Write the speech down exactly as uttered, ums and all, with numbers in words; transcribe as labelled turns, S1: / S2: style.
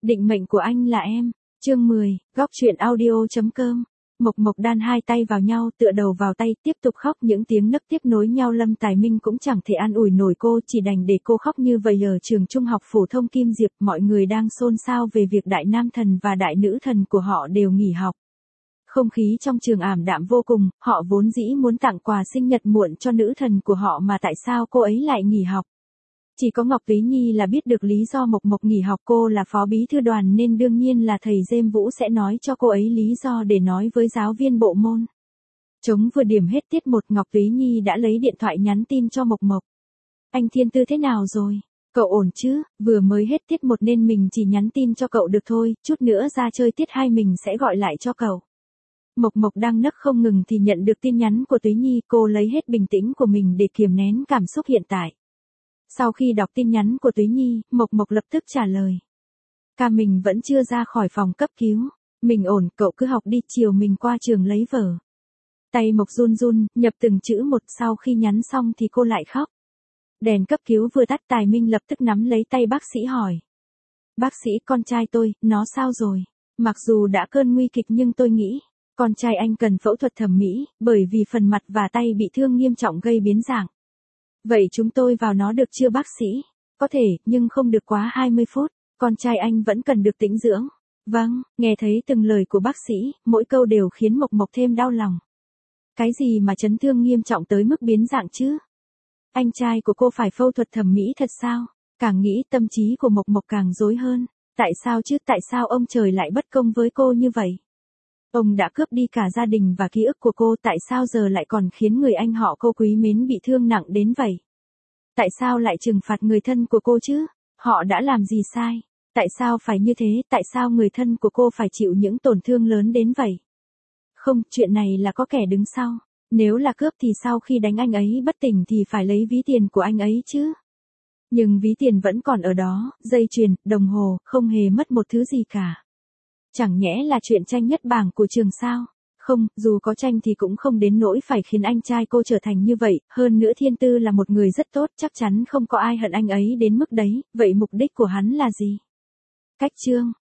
S1: Định mệnh của anh là em. Chương mười, góc truyện audio chấm com. Mộc Mộc đan hai tay vào nhau, tựa đầu vào tay, tiếp tục khóc, những tiếng nấc tiếp nối nhau. Lâm Tài Minh cũng chẳng thể an ủi nổi cô, chỉ đành để cô khóc như vậy. Ở trường trung học phổ thông Kim Diệp, mọi người đang xôn xao về việc đại nam thần và đại nữ thần của họ đều nghỉ học. Không khí trong trường ảm đạm vô cùng, họ vốn dĩ muốn tặng quà sinh nhật muộn cho nữ thần của họ mà tại sao cô ấy lại nghỉ học? Chỉ có Ngọc Túy Nhi là biết được lý do Mộc Mộc nghỉ học, cô là phó bí thư đoàn nên đương nhiên là thầy Dêm Vũ sẽ nói cho cô ấy lý do để nói với giáo viên bộ môn. Trống vừa điểm hết tiết một, Ngọc Túy Nhi đã lấy điện thoại nhắn tin cho Mộc Mộc. Anh Thiên Tư thế nào rồi? Cậu ổn chứ? Vừa mới hết tiết một nên mình chỉ nhắn tin cho cậu được thôi, chút nữa ra chơi tiết hai mình sẽ gọi lại cho cậu. Mộc Mộc đang nấc không ngừng thì nhận được tin nhắn của Túy Nhi, cô lấy hết bình tĩnh của mình để kiềm nén cảm xúc hiện tại. Sau khi đọc tin nhắn của Túy Nhi, Mộc Mộc lập tức trả lời. Ca mình vẫn chưa ra khỏi phòng cấp cứu. Mình ổn, cậu cứ học đi, chiều mình qua trường lấy vở. Tay Mộc run run, nhập từng chữ một, sau khi nhắn xong thì cô lại khóc. Đèn cấp cứu vừa tắt, Tài Minh lập tức nắm lấy tay bác sĩ hỏi. Bác sĩ, con trai tôi, nó sao rồi? Mặc dù đã cơn nguy kịch nhưng tôi nghĩ, con trai anh cần phẫu thuật thẩm mỹ, bởi vì phần mặt và tay bị thương nghiêm trọng gây biến dạng. Vậy chúng tôi vào nó được chưa bác sĩ? Có thể, nhưng không được quá hai mươi phút, con trai anh vẫn cần được tĩnh dưỡng. Vâng, nghe thấy từng lời của bác sĩ, mỗi câu đều khiến Mộc Mộc thêm đau lòng. Cái gì mà chấn thương nghiêm trọng tới mức biến dạng chứ? Anh trai của cô phải phẫu thuật thẩm mỹ thật sao? Càng nghĩ tâm trí của Mộc Mộc càng rối hơn. Tại sao chứ, tại sao ông trời lại bất công với cô như vậy? Ông đã cướp đi cả gia đình và ký ức của cô, tại sao giờ lại còn khiến người anh họ cô quý mến bị thương nặng đến vậy? Tại sao lại trừng phạt người thân của cô chứ? Họ đã làm gì sai? Tại sao phải như thế? Tại sao người thân của cô phải chịu những tổn thương lớn đến vậy? Không, chuyện này là có kẻ đứng sau. Nếu là cướp thì sau khi đánh anh ấy bất tỉnh thì phải lấy ví tiền của anh ấy chứ. Nhưng ví tiền vẫn còn ở đó, dây chuyền, đồng hồ, không hề mất một thứ gì cả. Chẳng nhẽ là chuyện tranh nhất bảng của trường sao? Không, dù có tranh thì cũng không đến nỗi phải khiến anh trai cô trở thành như vậy, hơn nữa Thiên Tư là một người rất tốt, chắc chắn không có ai hận anh ấy đến mức đấy, vậy mục đích của hắn là gì? Cách chương